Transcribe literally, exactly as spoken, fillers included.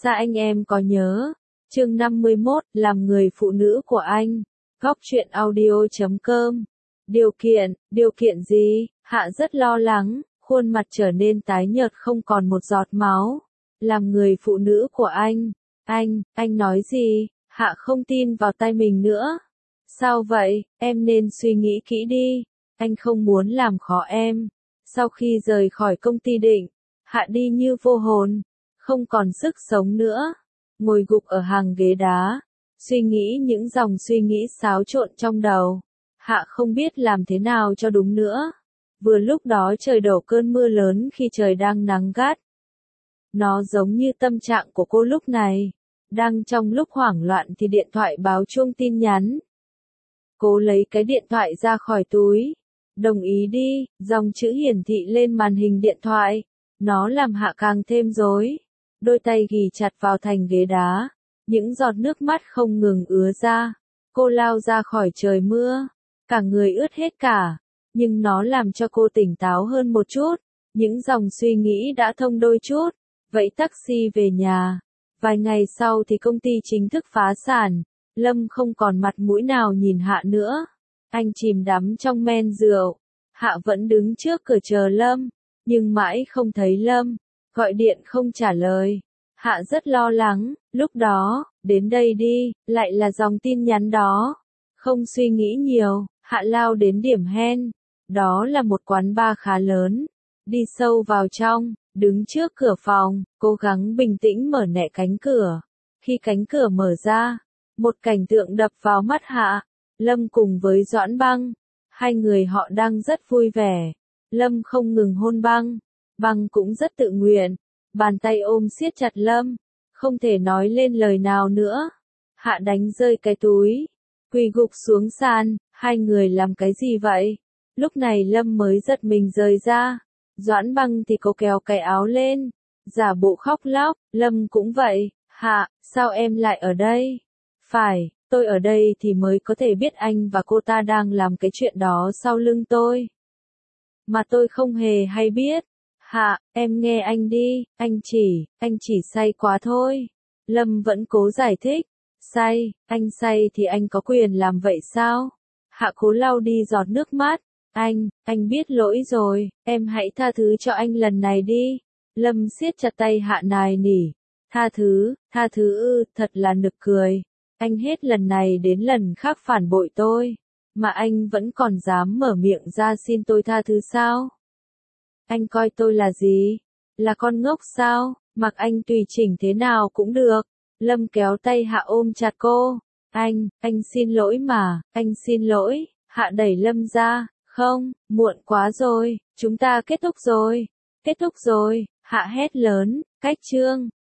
Sa anh em có nhớ. Chương năm mươi mốt, làm người phụ nữ của anh. Góc truyện audio chấm com. Điều kiện, điều kiện gì? Hạ rất lo lắng, khuôn mặt trở nên tái nhợt không còn một giọt máu. Làm người phụ nữ của anh. Anh, anh nói gì? Hạ không tin vào tay mình nữa. Sao vậy? Em nên suy nghĩ kỹ đi. Anh không muốn làm khó em. Sau khi rời khỏi công ty Định, Hạ đi như vô hồn, không còn sức sống nữa. Ngồi gục ở hàng ghế đá, suy nghĩ những dòng suy nghĩ xáo trộn trong đầu. Hạ không biết làm thế nào cho đúng nữa. Vừa lúc đó trời đổ cơn mưa lớn khi trời đang nắng gắt. Nó giống như tâm trạng của cô lúc này. Đang trong lúc hoảng loạn thì điện thoại báo chuông tin nhắn. Cô lấy cái điện thoại ra khỏi túi. Đồng ý đi, dòng chữ hiển thị lên màn hình điện thoại. Nó làm Hạ càng thêm rối. Đôi tay ghì chặt vào thành ghế đá. Những giọt nước mắt không ngừng ứa ra. Cô lao ra khỏi trời mưa. Cả người ướt hết cả. Nhưng nó làm cho cô tỉnh táo hơn một chút. Những dòng suy nghĩ đã thông đôi chút. Vẫy taxi về nhà. Vài ngày sau thì công ty chính thức phá sản. Lâm không còn mặt mũi nào nhìn Hạ nữa. Anh chìm đắm trong men rượu. Hạ vẫn đứng trước cửa chờ Lâm. Nhưng mãi không thấy Lâm. Gọi điện không trả lời. Hạ rất lo lắng. Lúc đó, đến đây đi, lại là dòng tin nhắn đó. Không suy nghĩ nhiều, Hạ lao đến điểm hen. Đó là một quán bar khá lớn. Đi sâu vào trong, đứng trước cửa phòng, cố gắng bình tĩnh mở nẹ cánh cửa. Khi cánh cửa mở ra, một cảnh tượng đập vào mắt Hạ. Lâm cùng với Doãn Băng. Hai người họ đang rất vui vẻ. Lâm không ngừng hôn Băng. Băng cũng rất tự nguyện. Bàn tay ôm siết chặt Lâm. Không thể nói lên lời nào nữa. Hạ đánh rơi cái túi. Quỳ gục xuống sàn. Hai người làm cái gì vậy? Lúc này Lâm mới giật mình rời ra. Doãn Băng thì cô kéo cái áo lên. Giả bộ khóc lóc. Lâm cũng vậy. Hạ, sao em lại ở đây? Phải, tôi ở đây thì mới có thể biết anh và cô ta đang làm cái chuyện đó sau lưng tôi. Mà tôi không hề hay biết. Hạ, em nghe anh đi, anh chỉ, anh chỉ say quá thôi. Lâm vẫn cố giải thích. Say, anh say thì anh có quyền làm vậy sao? Hạ cố lau đi giọt nước mắt. Anh, anh biết lỗi rồi, em hãy tha thứ cho anh lần này đi. Lâm siết chặt tay Hạ nài nỉ. Tha thứ, tha thứ ư, thật là nực cười. Anh hết lần này đến lần khác phản bội tôi. Mà anh vẫn còn dám mở miệng ra xin tôi tha thứ sao? Anh coi tôi là gì? Là con ngốc sao? Mặc anh tùy chỉnh thế nào cũng được. Lâm kéo tay Hạ ôm chặt cô. Anh, anh xin lỗi mà, anh xin lỗi. Hạ đẩy Lâm ra. Không, muộn quá rồi, chúng ta kết thúc rồi. Kết thúc rồi, Hạ hét lớn, cách chương.